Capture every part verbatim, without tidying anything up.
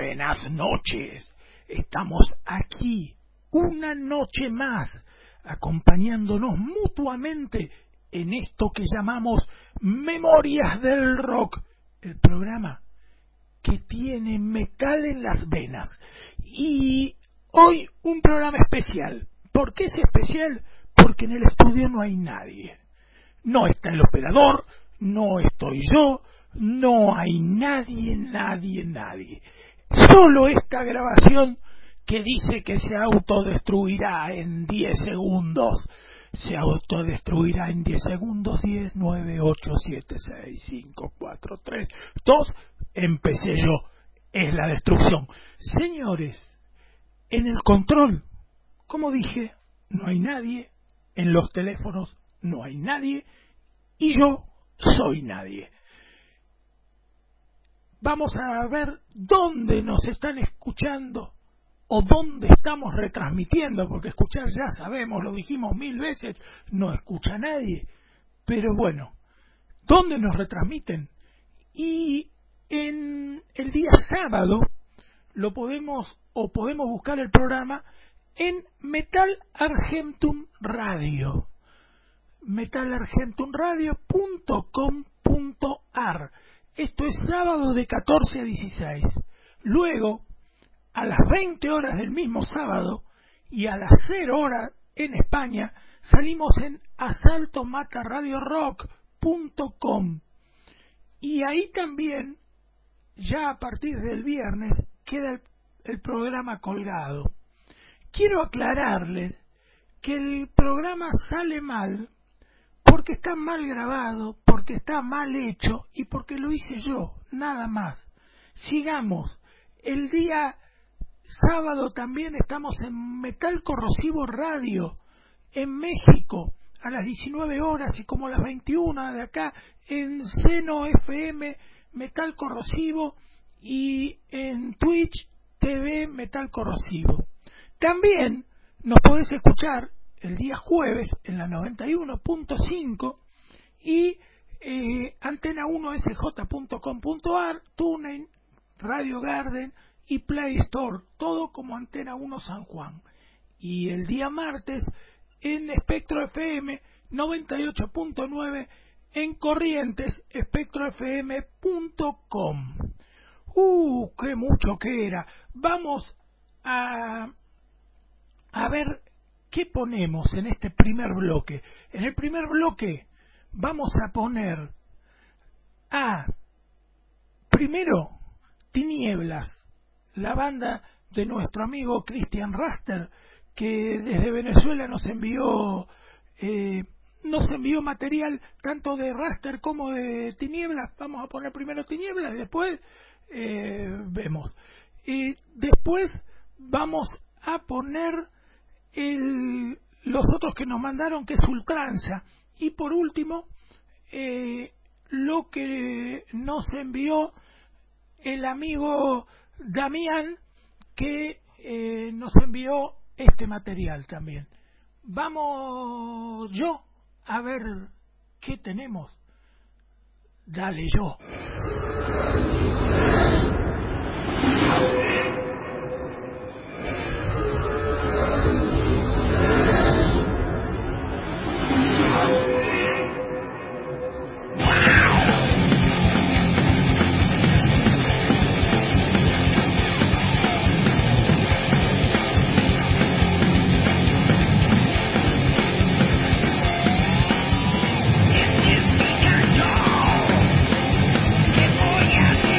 Buenas noches. Estamos aquí una noche más, acompañándonos mutuamente en esto que llamamos Memorias del Rock, el programa que tiene metal en las venas. Y hoy un programa especial. ¿Por qué es especial? Porque en el estudio no hay nadie. No está el operador, no estoy yo, no hay nadie, nadie, nadie. Solo esta grabación que dice que se autodestruirá en diez segundos. Se autodestruirá en diez segundos. diez, nueve, ocho, siete, seis, cinco, cuatro, tres, dos. Empecé yo. Es la destrucción. Señores, en el control, como dije, no hay nadie. En los teléfonos no hay nadie. Y yo soy nadie. Vamos a ver dónde nos están escuchando o dónde estamos retransmitiendo, porque escuchar ya sabemos, lo dijimos mil veces, no escucha nadie. Pero bueno, ¿dónde nos retransmiten? Y en el día sábado lo podemos o podemos buscar el programa en Metal Argentum Radio, metal argentum radio punto com punto ar. Esto es sábado de catorce a dieciséis. Luego, a las veinte horas del mismo sábado y a las cero horas en España, salimos en asalto mata radio rock punto com. Y ahí también, ya a partir del viernes, queda el, el programa colgado. Quiero aclararles que el programa sale mal porque está mal grabado, porque está mal hecho y porque lo hice yo, nada más. Sigamos. El día sábado también estamos en Metal Corrosivo Radio, en México, a las diecinueve horas y como a las veintiuna de acá, en Seno F M Metal Corrosivo y en Twitch T V Metal Corrosivo. También nos podés escuchar el día jueves en la noventa y uno punto cinco y eh, antena uno s j punto com punto ar, TuneIn, Radio Garden y Play Store, todo como Antena uno San Juan. Y el día martes en Espectro F M noventa y ocho punto nueve en Corrientes, espectro f m punto com. Uh, qué mucho que era. Vamos a a ver qué ponemos en este primer bloque. En el primer bloque vamos a poner a, primero, Tinieblas, la banda de nuestro amigo Christian Raster, que desde Venezuela nos envió eh, nos envió material tanto de Raster como de Tinieblas. Vamos a poner primero Tinieblas y después eh, vemos. Y después vamos a poner el, los otros que nos mandaron, que es Ultranza. Y por último, eh, lo que nos envió el amigo Damián, que eh, nos envió este material también. Vamos yo a ver qué tenemos. Dale yo. Voy a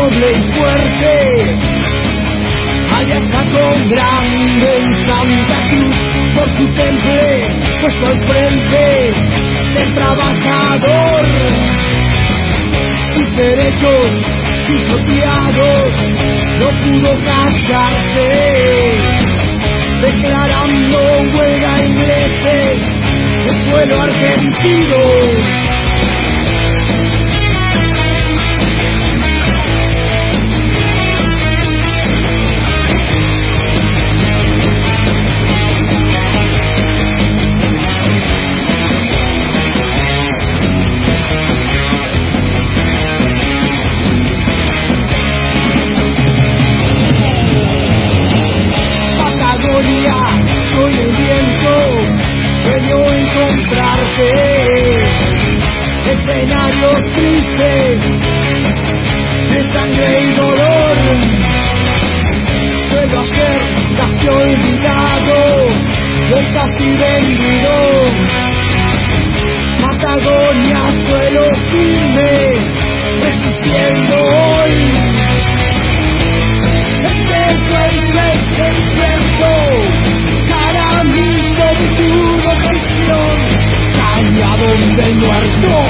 noble y fuerte, allá sacó grande en Santa Cruz, por su temple puesto al frente del trabajador, sus derechos pisoteados, no pudo callarse, declarando huelga ingleses el suelo argentino. Con el viento sueño encontrarte, escenarios tristes de sangre y dolor, suelo hacer casi olvidado, soy casi vendido, Patagonia suelo firme, resistiendo hoy. Cada mismo de tu reflexión, cañadón del muerto.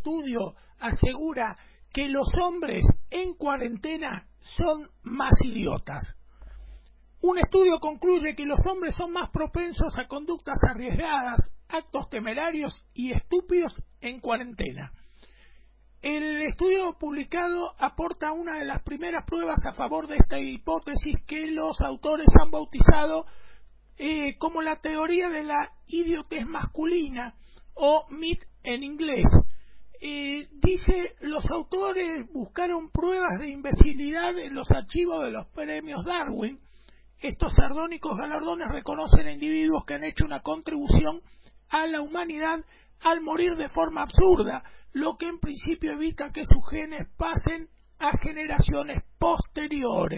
estudio asegura que los hombres en cuarentena son más idiotas. Un estudio concluye que los hombres son más propensos a conductas arriesgadas, actos temerarios y estúpidos en cuarentena. El estudio publicado aporta una de las primeras pruebas a favor de esta hipótesis que los autores han bautizado eh, como la teoría de la idiotez masculina, o M I T en inglés. Eh, dice, los autores buscaron pruebas de imbecilidad en los archivos de los premios Darwin. Estos sardónicos galardones reconocen a individuos que han hecho una contribución a la humanidad al morir de forma absurda, lo que en principio evita que sus genes pasen a generaciones posteriores.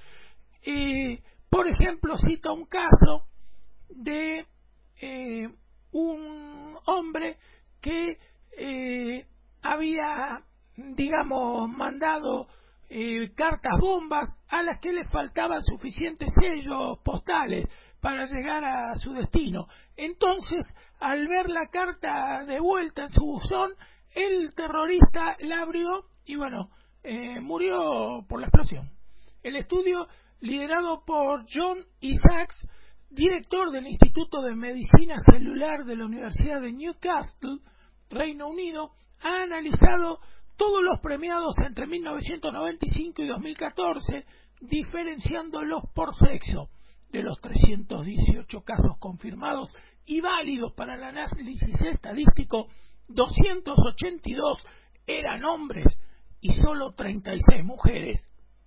Eh, por ejemplo, cita un caso de eh, un hombre que eh, había, digamos, mandado eh, cartas bombas a las que le faltaban suficientes sellos postales para llegar a su destino. Entonces, al ver la carta de vuelta en su buzón, el terrorista la abrió y, bueno, eh, murió por la explosión. El estudio, liderado por John Isaacs, director del Instituto de Medicina Celular de la Universidad de Newcastle, Reino Unido, ha analizado todos los premiados entre mil novecientos noventa y cinco y dos mil catorce, diferenciándolos por sexo. De los trescientos dieciocho casos confirmados y válidos para el análisis estadístico, doscientos ochenta y dos eran hombres y solo treinta y seis mujeres.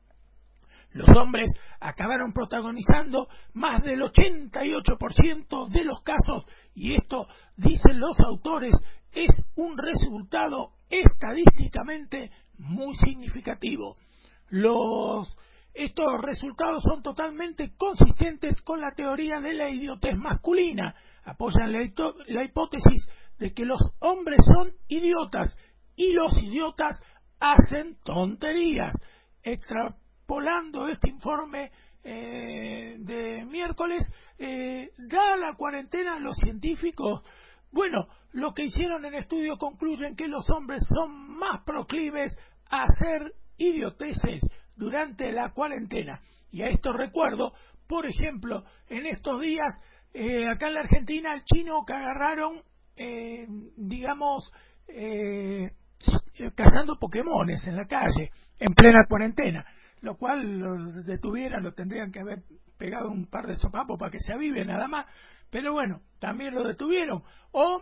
Los hombres acabaron protagonizando más del ochenta y ocho por ciento de los casos, y esto, dicen los autores, es un resultado estadísticamente muy significativo. Los Estos resultados son totalmente consistentes con la teoría de la idiotez masculina. Apoyan la, la hipótesis de que los hombres son idiotas y los idiotas hacen tonterías. Extrapolando este informe eh, de miércoles, eh, da la cuarentena a los científicos. Bueno, lo que hicieron en el estudio concluyen que los hombres son más proclives a hacer idioteces durante la cuarentena. Y a esto recuerdo, por ejemplo, en estos días, eh, acá en la Argentina, el chino que agarraron, eh, digamos, eh, cazando Pokémones en la calle, en plena cuarentena, lo cual los detuvieran, lo tendrían que haber pegado un par de sopapos para que se avive nada más, pero bueno, también lo detuvieron. O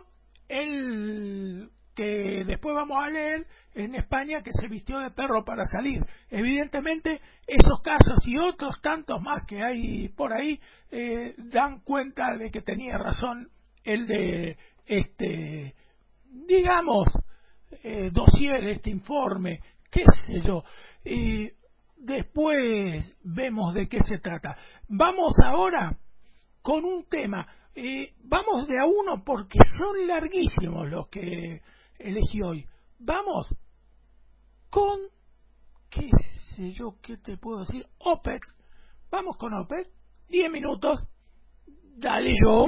el que después vamos a leer en España, que se vistió de perro para salir. Evidentemente, esos casos y otros tantos más que hay por ahí eh, dan cuenta de que tenía razón el de este, digamos, eh, dossier, este informe, qué sé yo. Y después vemos de qué se trata. Vamos ahora con un tema. Eh, vamos de a uno porque son larguísimos los que elegí hoy. Vamos con, qué sé yo, qué te puedo decir, Opeth. Vamos con Opeth, diez minutos. Dale yo.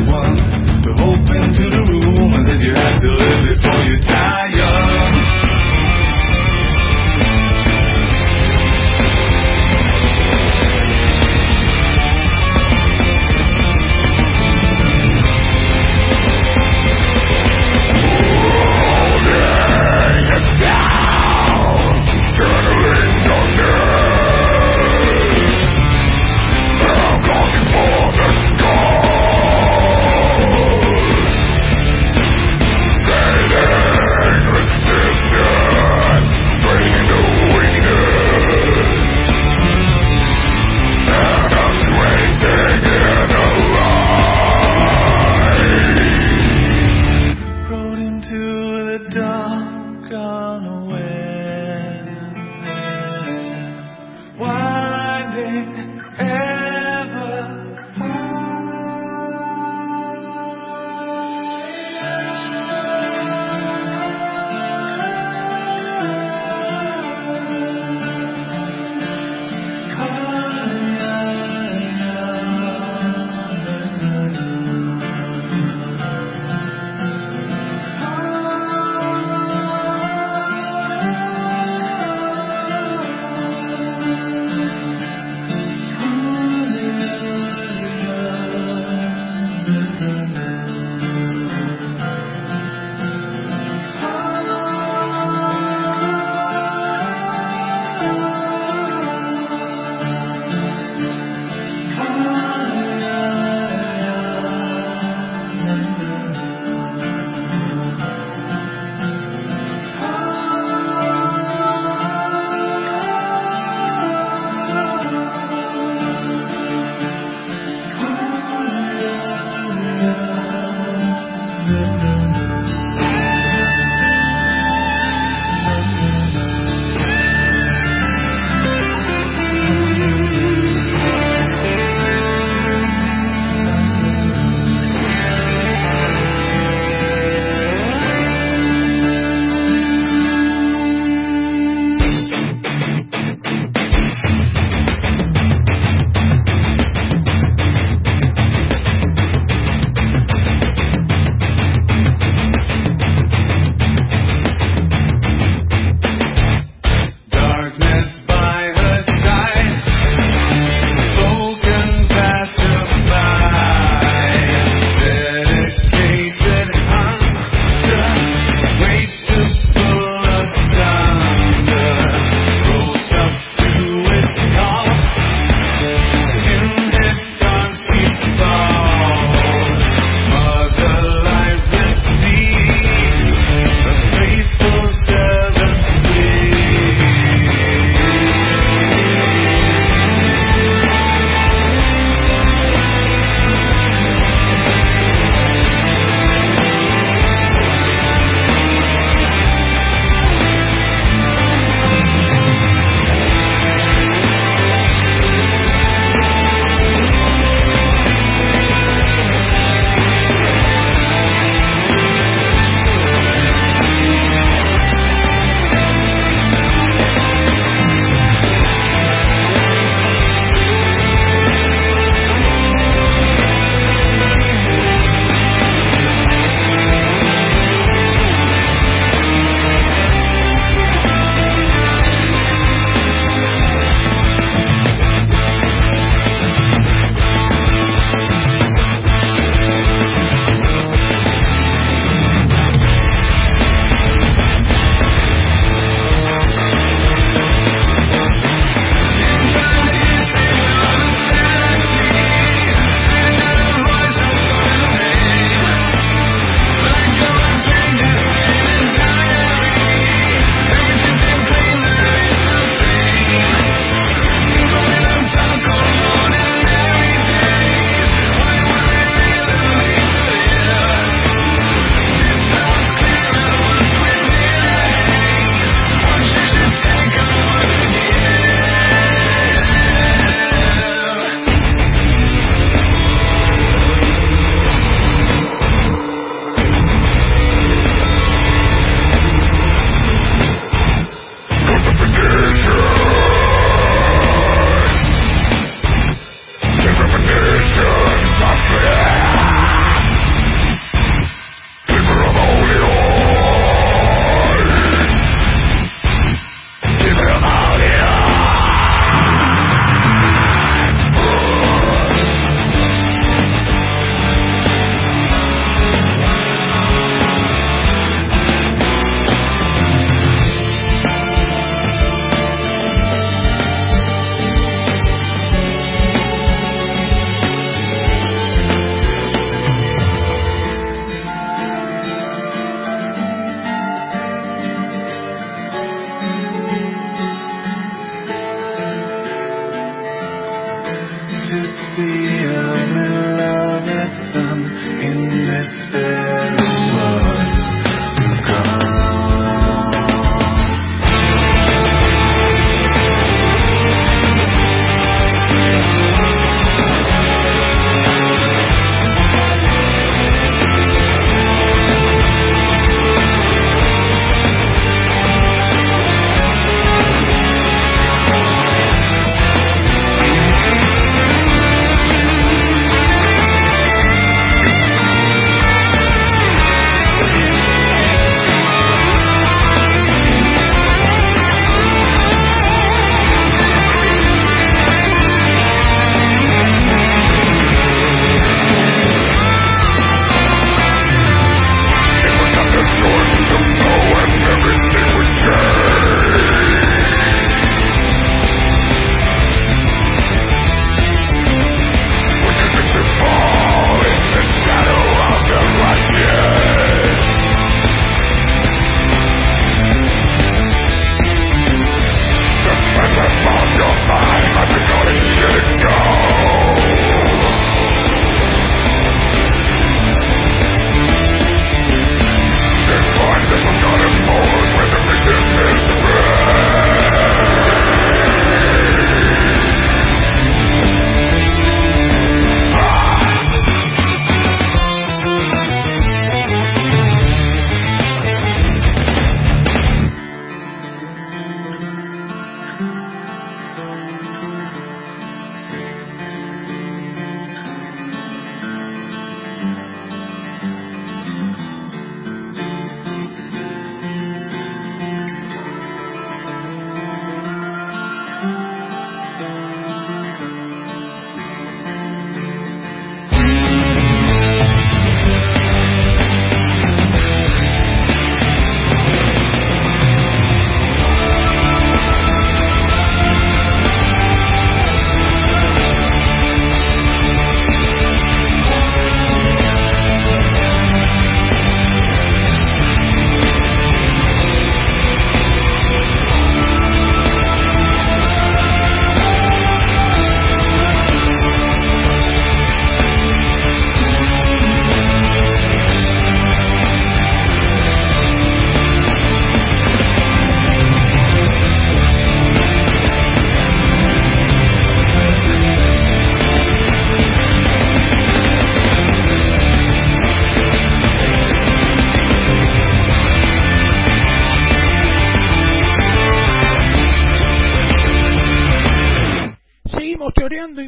one to hope into the room and said you had to live before you die young. They're calling for the sky.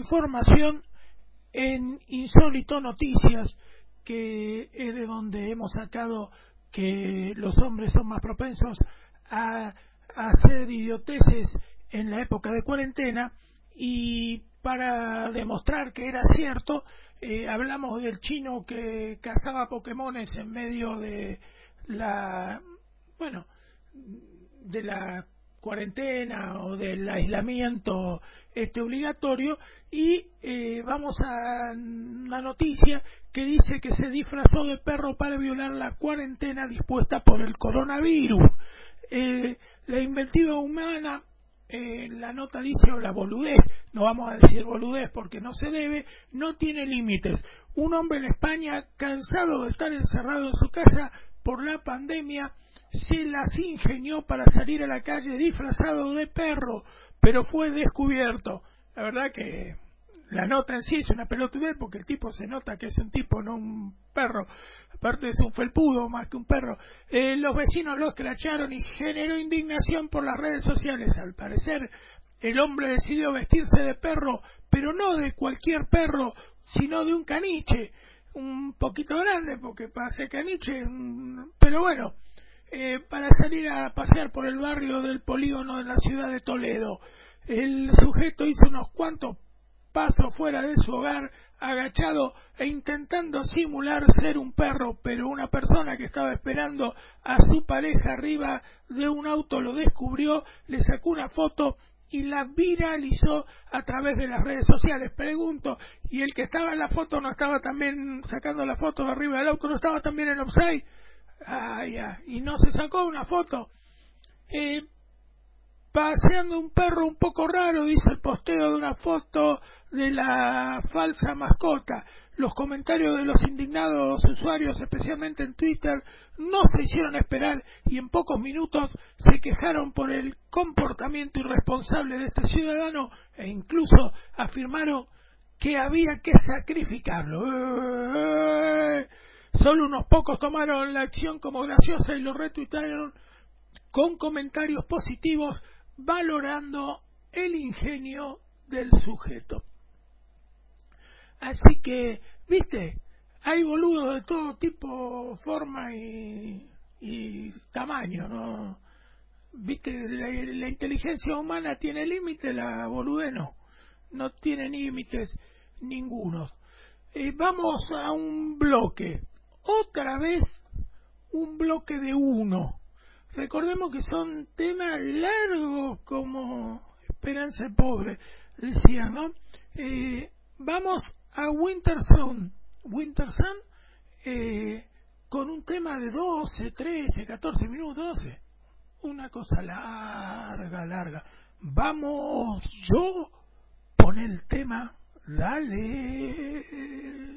información en Insólito Noticias, que es de donde hemos sacado que los hombres son más propensos a, a hacer idioteces en la época de cuarentena, y para demostrar que era cierto, eh, hablamos del chino que cazaba Pokémones en medio de la, bueno, de la cuarentena o del aislamiento este obligatorio, y eh, vamos a una noticia que dice que se disfrazó de perro para violar la cuarentena dispuesta por el coronavirus. Eh, la inventiva humana, eh, la nota dice, o la boludez, no vamos a decir boludez porque no se debe, no tiene límites. Un hombre en España, cansado de estar encerrado en su casa por la pandemia, se las ingenió para salir a la calle disfrazado de perro, pero fue descubierto. La verdad que la nota en sí es una pelotudez, porque el tipo se nota que es un tipo, no un perro. Aparte es un felpudo más que un perro. Eh, los vecinos lo escracharon y generó indignación por las redes sociales. Al parecer, el hombre decidió vestirse de perro, pero no de cualquier perro, sino de un caniche. Un poquito grande, porque para ser caniche, pero bueno, eh, para salir a pasear por el barrio del Polígono de la ciudad de Toledo. El sujeto hizo unos cuantos pasos fuera de su hogar, agachado e intentando simular ser un perro, pero una persona que estaba esperando a su pareja arriba de un auto lo descubrió, le sacó una foto y la viralizó a través de las redes sociales. Pregunto, ¿y el que estaba en la foto no estaba también sacando la foto de arriba del auto, no estaba también en offside? Ah, ya, y no se sacó una foto. Eh, paseando un perro un poco raro, dice el posteo de una foto de la falsa mascota. Los comentarios de los indignados usuarios, especialmente en Twitter, no se hicieron esperar y en pocos minutos se quejaron por el comportamiento irresponsable de este ciudadano e incluso afirmaron que había que sacrificarlo. ¡Eh! Solo unos pocos tomaron la acción como graciosa y lo retuitaron con comentarios positivos valorando el ingenio del sujeto. Así que, viste, hay boludos de todo tipo, forma y, y tamaño, ¿no? Viste, la, la inteligencia humana tiene límites, la boludez no, no tiene límites ninguno. Eh, vamos a un bloque, otra vez un bloque de uno. Recordemos que son temas largos como Esperanza Pobre, decía, ¿no? Eh, vamos a Winter Sun, Winter Sun, eh, con un tema de doce, trece, catorce minutos, doce. Una cosa larga, larga. Vamos yo con el tema, dale.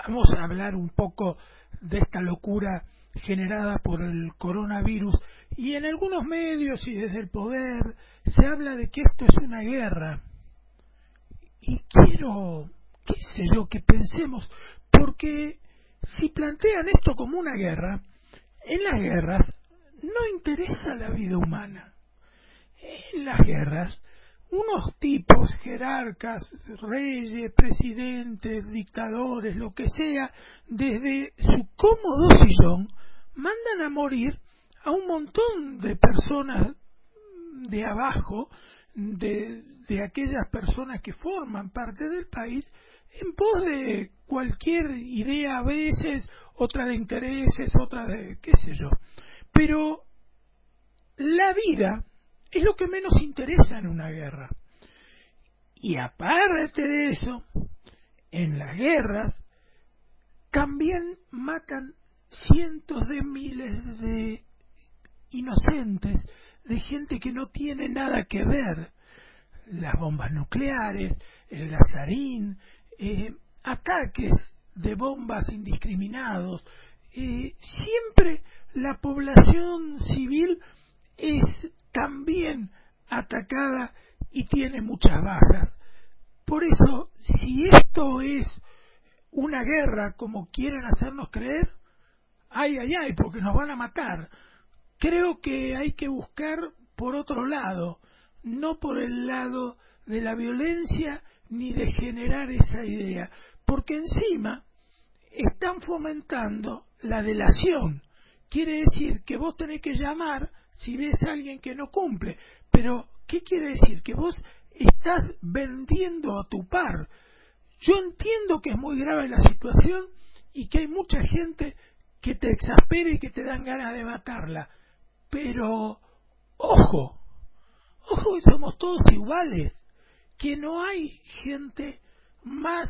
vamos a hablar un poco de esta locura generada por el coronavirus, y en algunos medios y desde el poder se habla de que esto es una guerra, y quiero, qué sé yo, que pensemos, porque si plantean esto como una guerra, en las guerras no interesa la vida humana. En las guerras, unos tipos, jerarcas, reyes, presidentes, dictadores, lo que sea, desde su cómodo sillón, mandan a morir a un montón de personas de abajo, de, de aquellas personas que forman parte del país, en pos de cualquier idea, a veces, otra de intereses, otra de qué sé yo. Pero la vida es lo que menos interesa en una guerra. Y aparte de eso, en las guerras también matan cientos de miles de inocentes, de gente que no tiene nada que ver. Las bombas nucleares, el gasarín, eh, ataques de bombas indiscriminados. Eh, siempre la población civil es también atacada y tiene muchas bajas. Por eso, si esto es una guerra como quieren hacernos creer, ay, ay, ay, porque nos van a matar. Creo que hay que buscar por otro lado, no por el lado de la violencia ni de generar esa idea, porque encima están fomentando la delación. Quiere decir que vos tenés que llamar si ves a alguien que no cumple. Pero, ¿qué quiere decir? Que vos estás vendiendo a tu par. Yo entiendo que es muy grave la situación y que hay mucha gente que te exaspera y que te dan ganas de matarla. Pero, ojo, ojo que somos todos iguales, que no hay gente más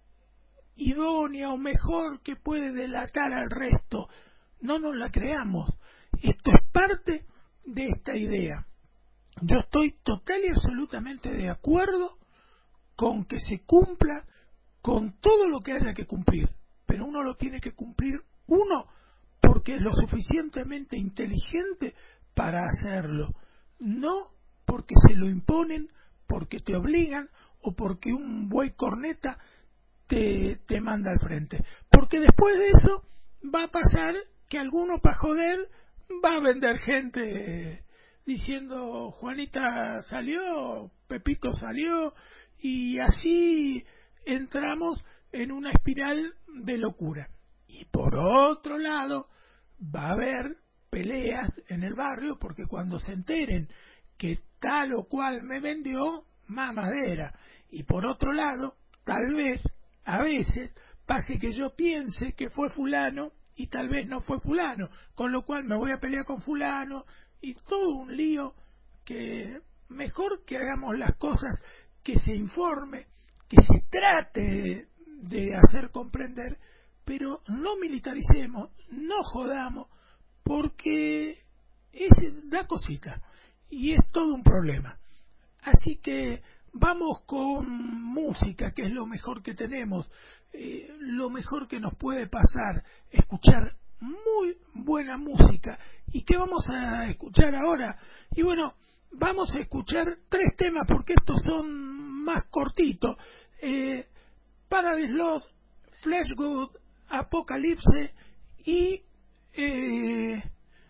idónea o mejor que puede delatar al resto. No nos la creamos. Esto es parte de esta idea. Yo estoy total y absolutamente de acuerdo con que se cumpla con todo lo que haya que cumplir, pero uno lo tiene que cumplir uno porque es lo suficientemente inteligente para hacerlo, no porque se lo imponen, porque te obligan o porque un buey corneta te, te manda al frente, porque después de eso va a pasar que alguno para joder va a vender gente diciendo Juanita salió, Pepito salió, y así entramos en una espiral de locura. Y por otro lado va a haber peleas en el barrio, porque cuando se enteren que tal o cual me vendió, mamadera. Y por otro lado, tal vez, a veces, pase que yo piense que fue fulano y tal vez no fue fulano, con lo cual me voy a pelear con fulano y todo un lío. Que mejor que hagamos las cosas, que se informe, que se trate de hacer comprender, pero no militaricemos, no jodamos, porque es, da cosita y es todo un problema. Así que vamos con música, que es lo mejor que tenemos, eh, lo mejor que nos puede pasar, escuchar muy buena música. ¿Y qué vamos a escuchar ahora? Y bueno, vamos a escuchar tres temas porque estos son más cortitos. Eh, Paradise Lost, Fleshwood, Apocalypse y eh,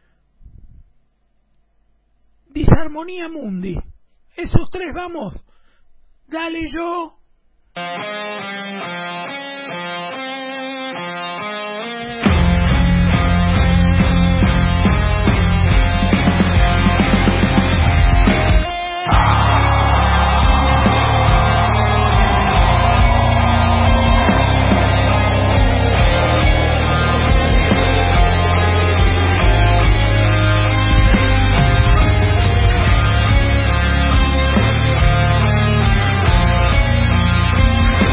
Disarmonía Mundi. Esos tres, vamos. Dale yo. Thank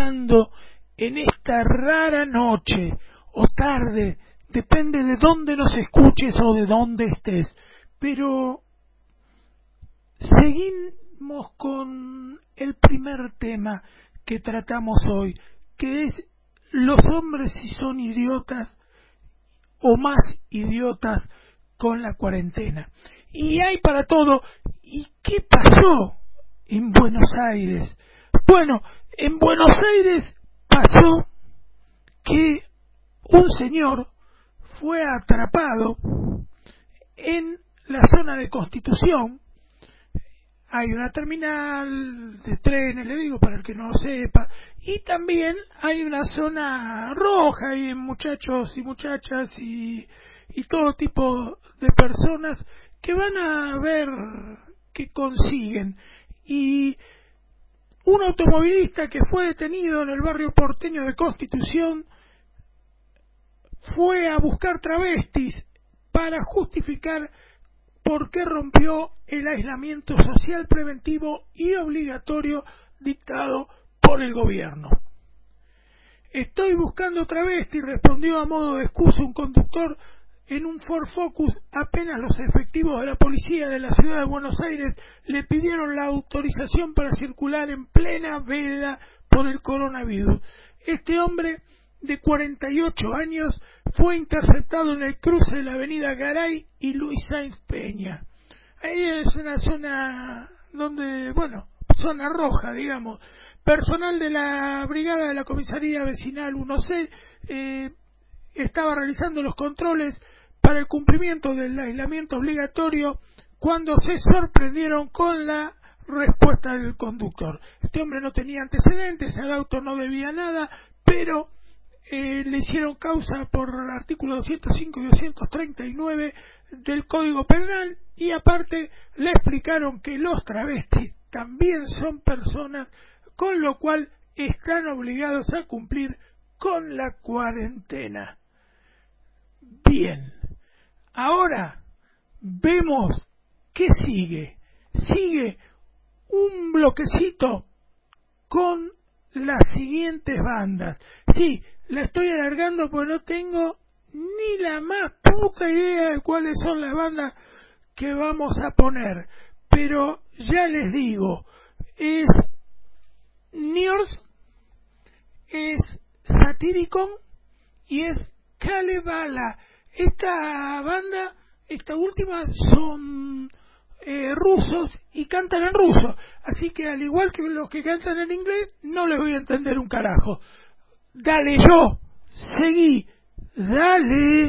escuchando en esta rara noche o tarde, depende de dónde nos escuches o de dónde estés, pero seguimos con el primer tema que tratamos hoy, que es los hombres si son idiotas o más idiotas con la cuarentena. Y hay para todo. ¿Y qué pasó en Buenos Aires? Bueno, en Buenos Aires pasó que un señor fue atrapado en la zona de Constitución. Hay una terminal de trenes, le digo para el que no lo sepa, y también hay una zona roja, hay muchachos y muchachas y, y todo tipo de personas que van a ver qué consiguen. Y un automovilista que fue detenido en el barrio porteño de Constitución fue a buscar travestis para justificar por qué rompió el aislamiento social preventivo y obligatorio dictado por el gobierno. Estoy buscando travesti, respondió a modo de excusa un conductor en un Ford Focus. Apenas los efectivos de la policía de la ciudad de Buenos Aires le pidieron la autorización para circular en plena veda por el coronavirus. Este hombre de cuarenta y ocho años fue interceptado en el cruce de la avenida Garay y Luis Sáenz Peña. Ahí es una zona donde, bueno, zona roja, digamos. Personal de la brigada de la comisaría vecinal uno C eh, estaba realizando los controles para el cumplimiento del aislamiento obligatorio cuando se sorprendieron con la respuesta del conductor. Este hombre no tenía antecedentes, el auto no debía nada, pero Eh, le hicieron causa por el artículo doscientos cinco y doscientos treinta y nueve del Código Penal, y aparte le explicaron que los travestis también son personas, con lo cual están obligados a cumplir con la cuarentena. Bien, ahora vemos qué sigue. Sigue un bloquecito con las siguientes bandas. Sí, la estoy alargando porque no tengo ni la más puta idea de cuáles son las bandas que vamos a poner, pero ya les digo, es Niors, es Satyricon y es Kalevala. Esta banda, esta última, son eh, rusos y cantan en ruso, así que al igual que los que cantan en inglés no les voy a entender un carajo. Dale yo, seguí, dale.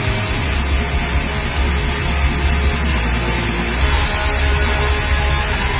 Thank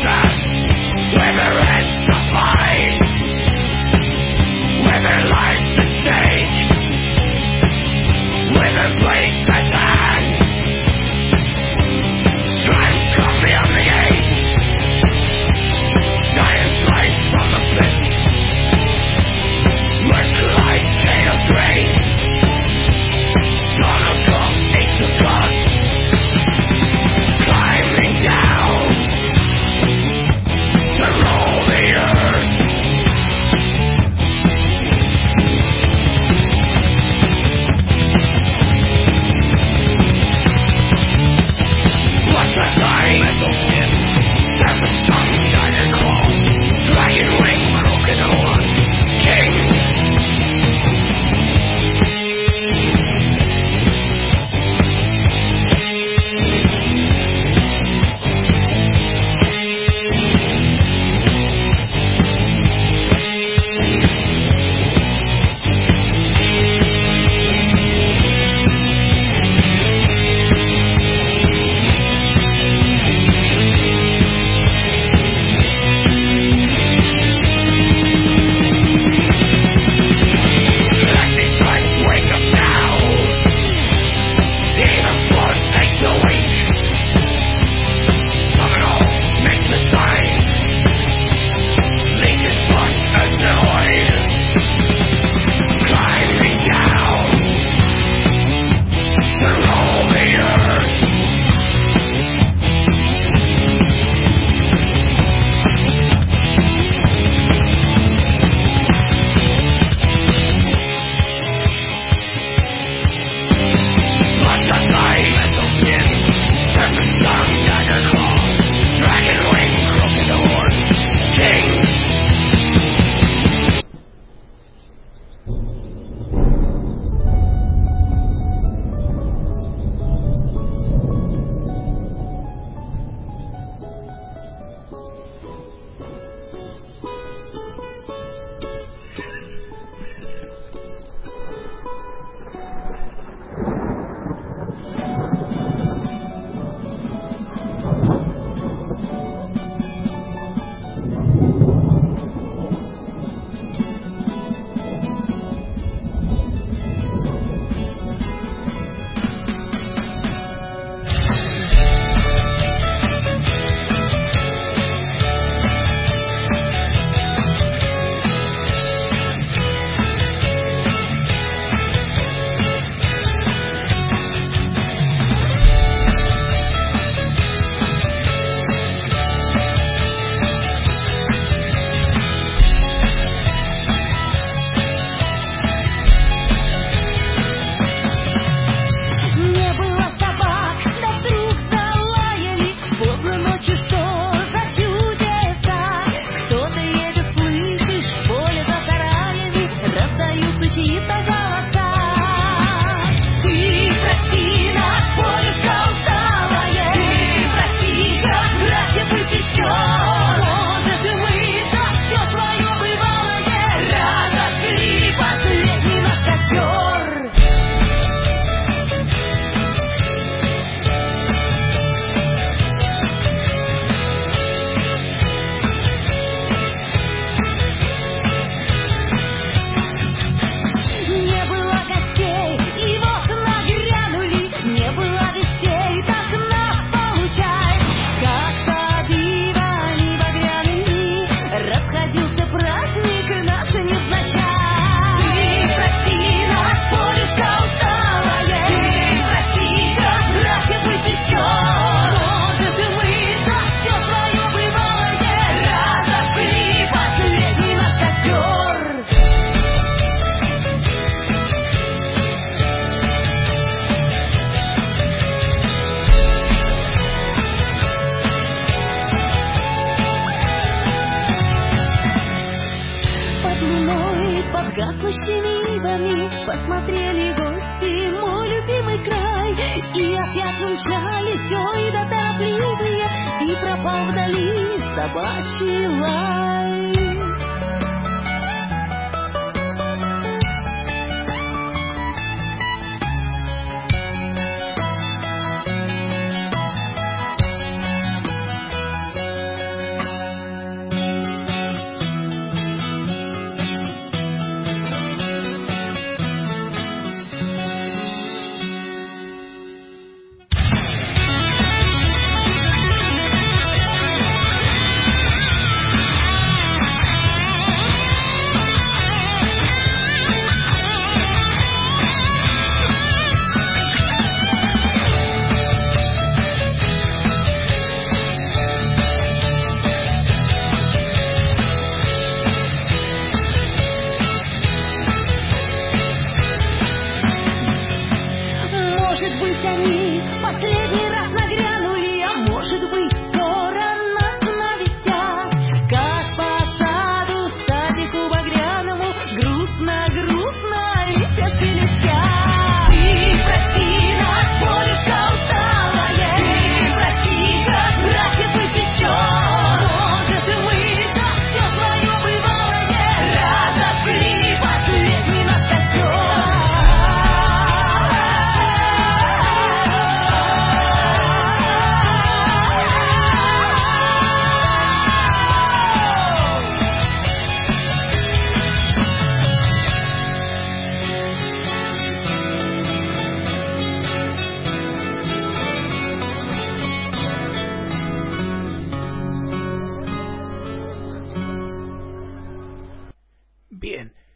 Посмотрели гости мой любимый край, и опять умчались, ой, да торопливые, и пропал вдали собачий лай.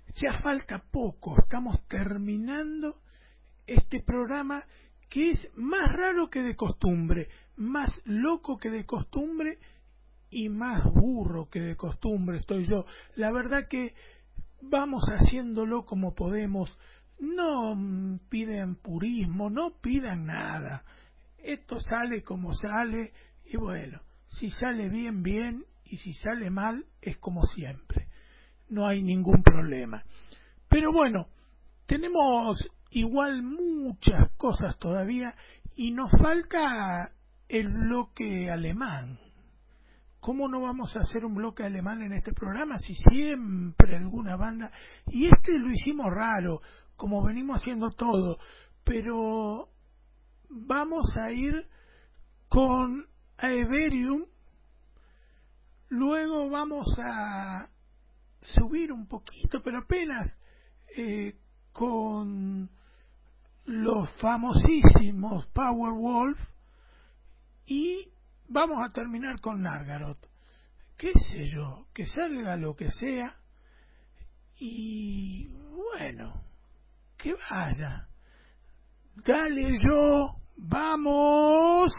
ya falta poco, estamos terminando este programa que es más raro que de costumbre, más loco que de costumbre y más burro que de costumbre estoy yo. La verdad que vamos haciéndolo como podemos, no piden purismo, no pidan nada, esto sale como sale y bueno, si sale bien, bien, y si sale mal es como siempre, no hay ningún problema. Pero bueno, tenemos igual muchas cosas todavía y nos falta el bloque alemán. ¿Cómo no vamos a hacer un bloque alemán en este programa si siempre alguna banda? Y este lo hicimos raro, como venimos haciendo todo, pero vamos a ir con Aeverium, luego vamos a subir un poquito, pero apenas, eh, con los famosísimos Powerwolf y vamos a terminar con Nargaroth. Qué sé yo, que salga lo que sea y bueno, que vaya. Dale yo, vamos.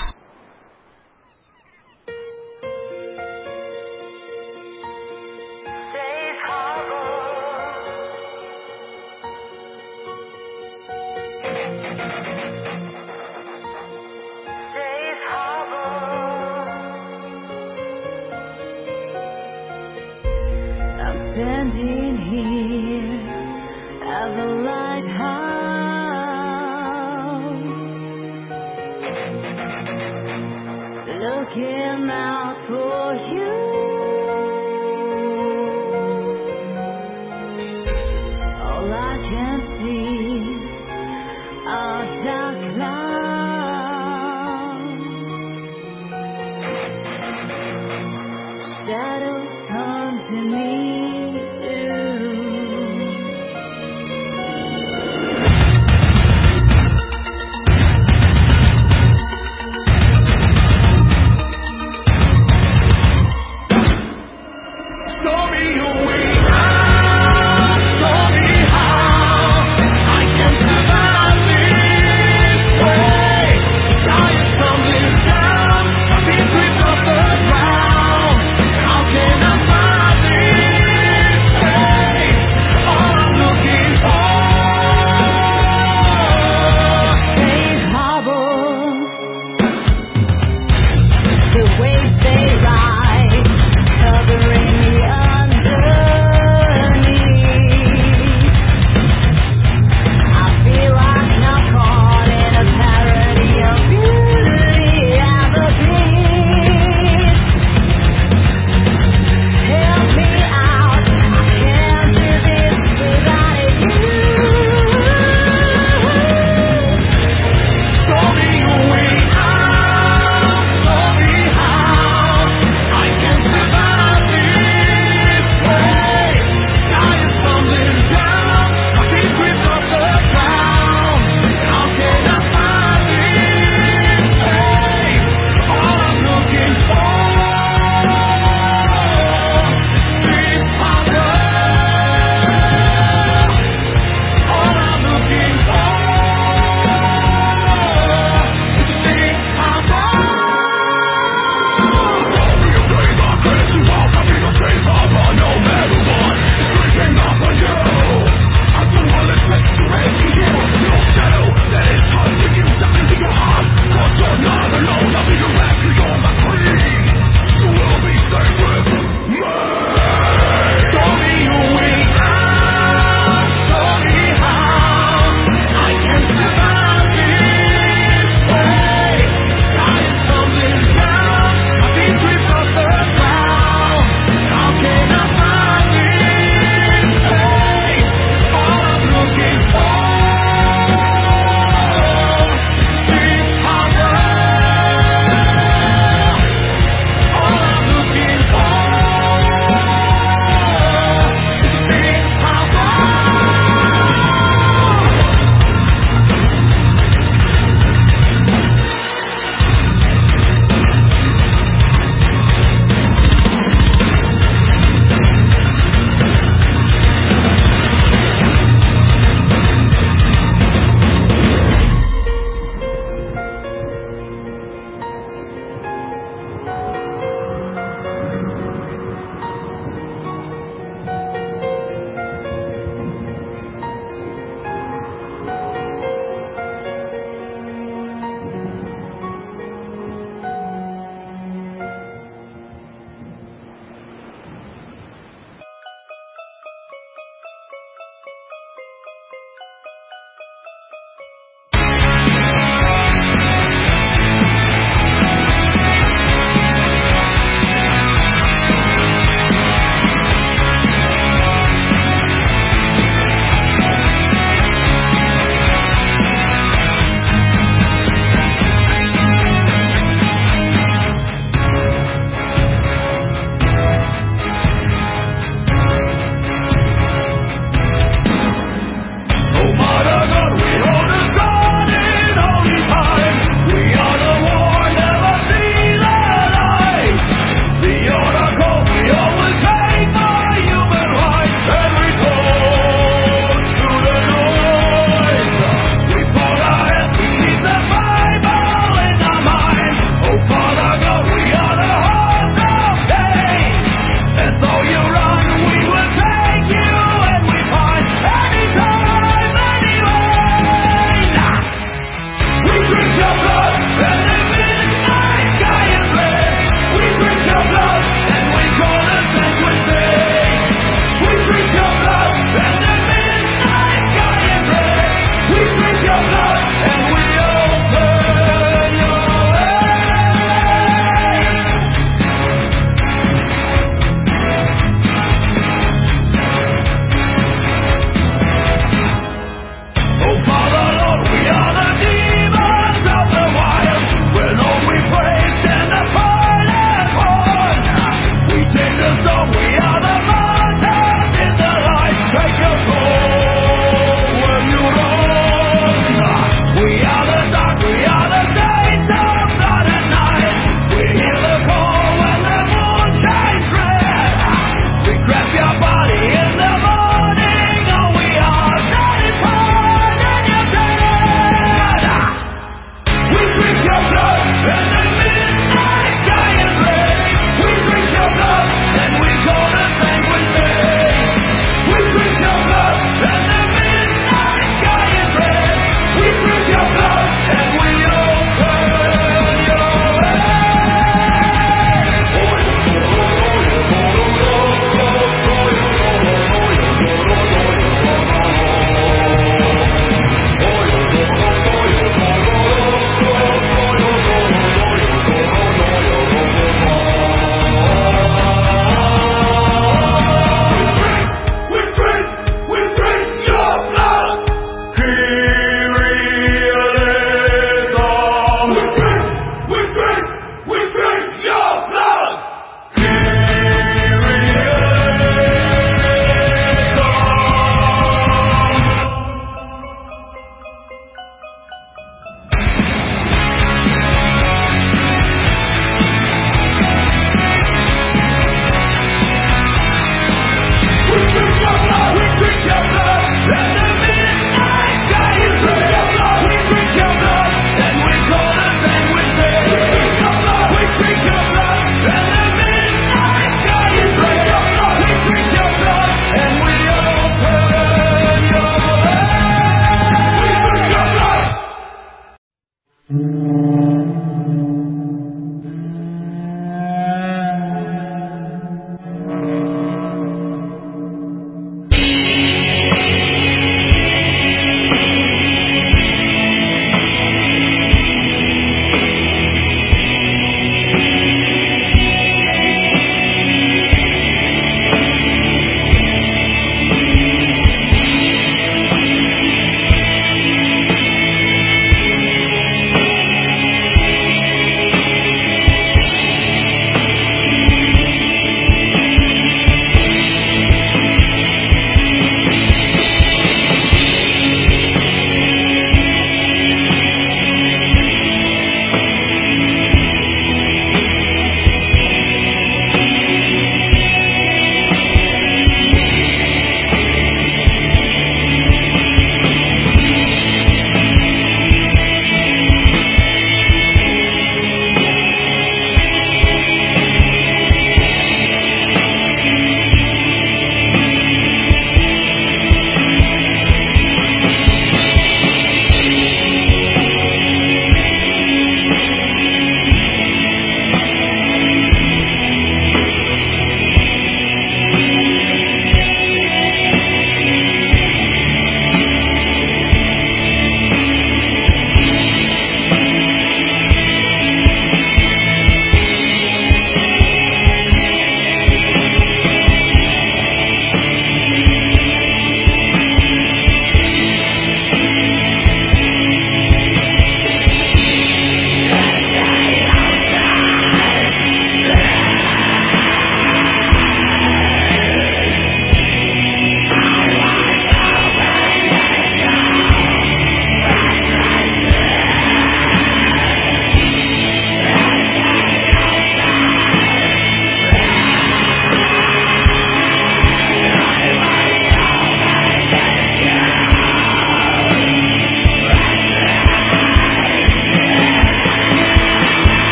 Standing here at the lighthouse, looking out for you. All I can see are dark clouds, shadows haunting me. How can I find this?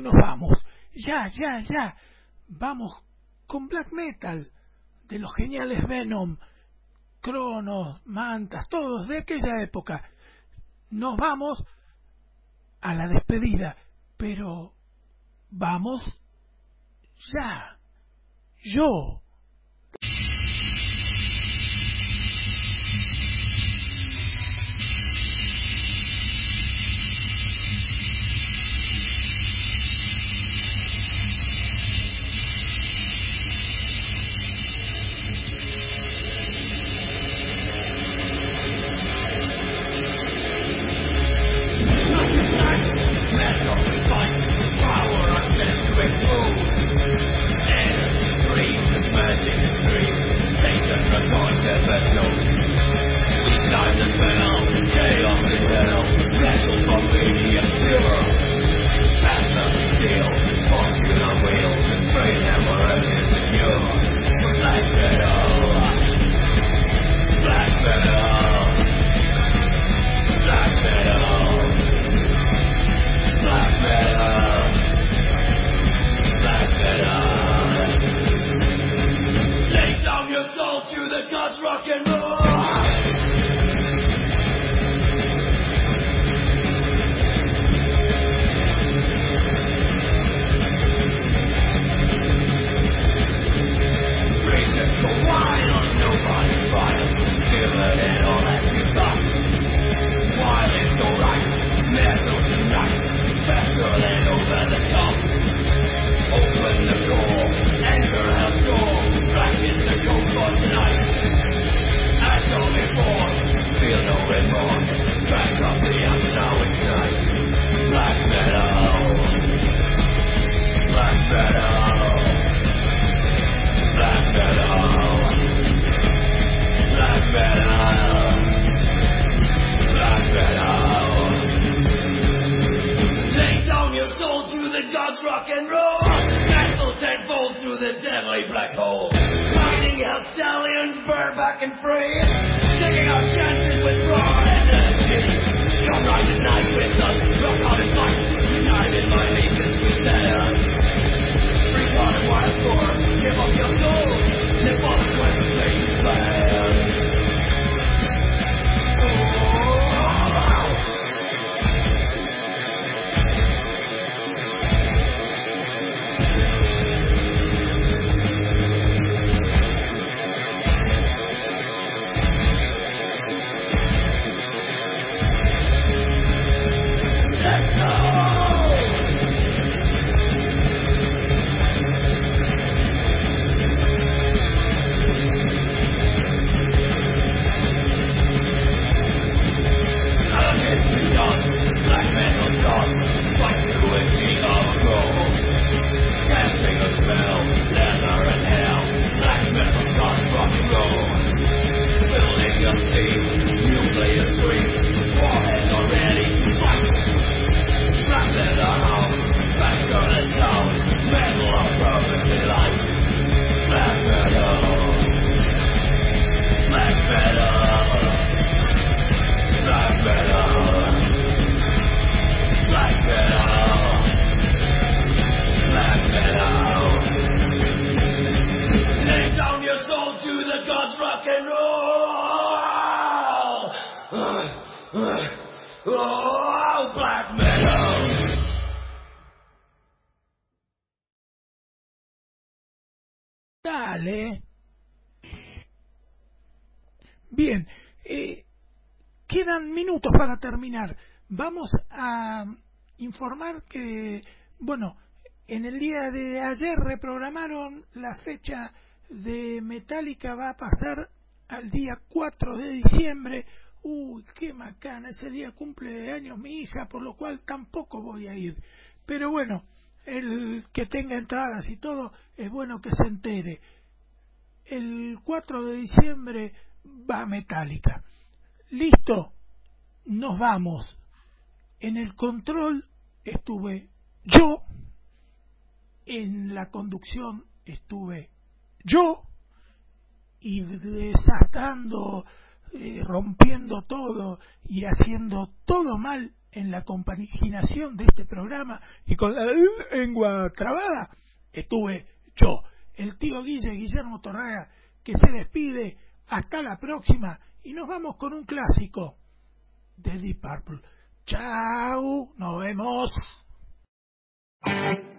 y nos vamos. Ya, ya, ya. Vamos con black metal de los geniales Venom, Cronos, Mantas, todos de aquella época. Nos vamos a la despedida, pero vamos ya. Yo. Dale. Bien, eh, quedan minutos para terminar. Vamos a informar que, bueno, en el día de ayer reprogramaron la fecha de Metallica, va a pasar al día cuatro de diciembre. Uy, qué macana, ese día cumple años mi hija, por lo cual tampoco voy a ir. Pero bueno, el que tenga entradas y todo, es bueno que se entere. El cuatro de diciembre va Metallica. Listo, nos vamos. En el control estuve yo, en la conducción estuve yo, y desatando, eh, rompiendo todo y haciendo todo mal en la compaginación de este programa y con la lengua trabada estuve yo, el tío Guille, Guillermo Torraga, que se despide. Hasta la próxima y nos vamos con un clásico de Deep Purple. Chao, nos vemos.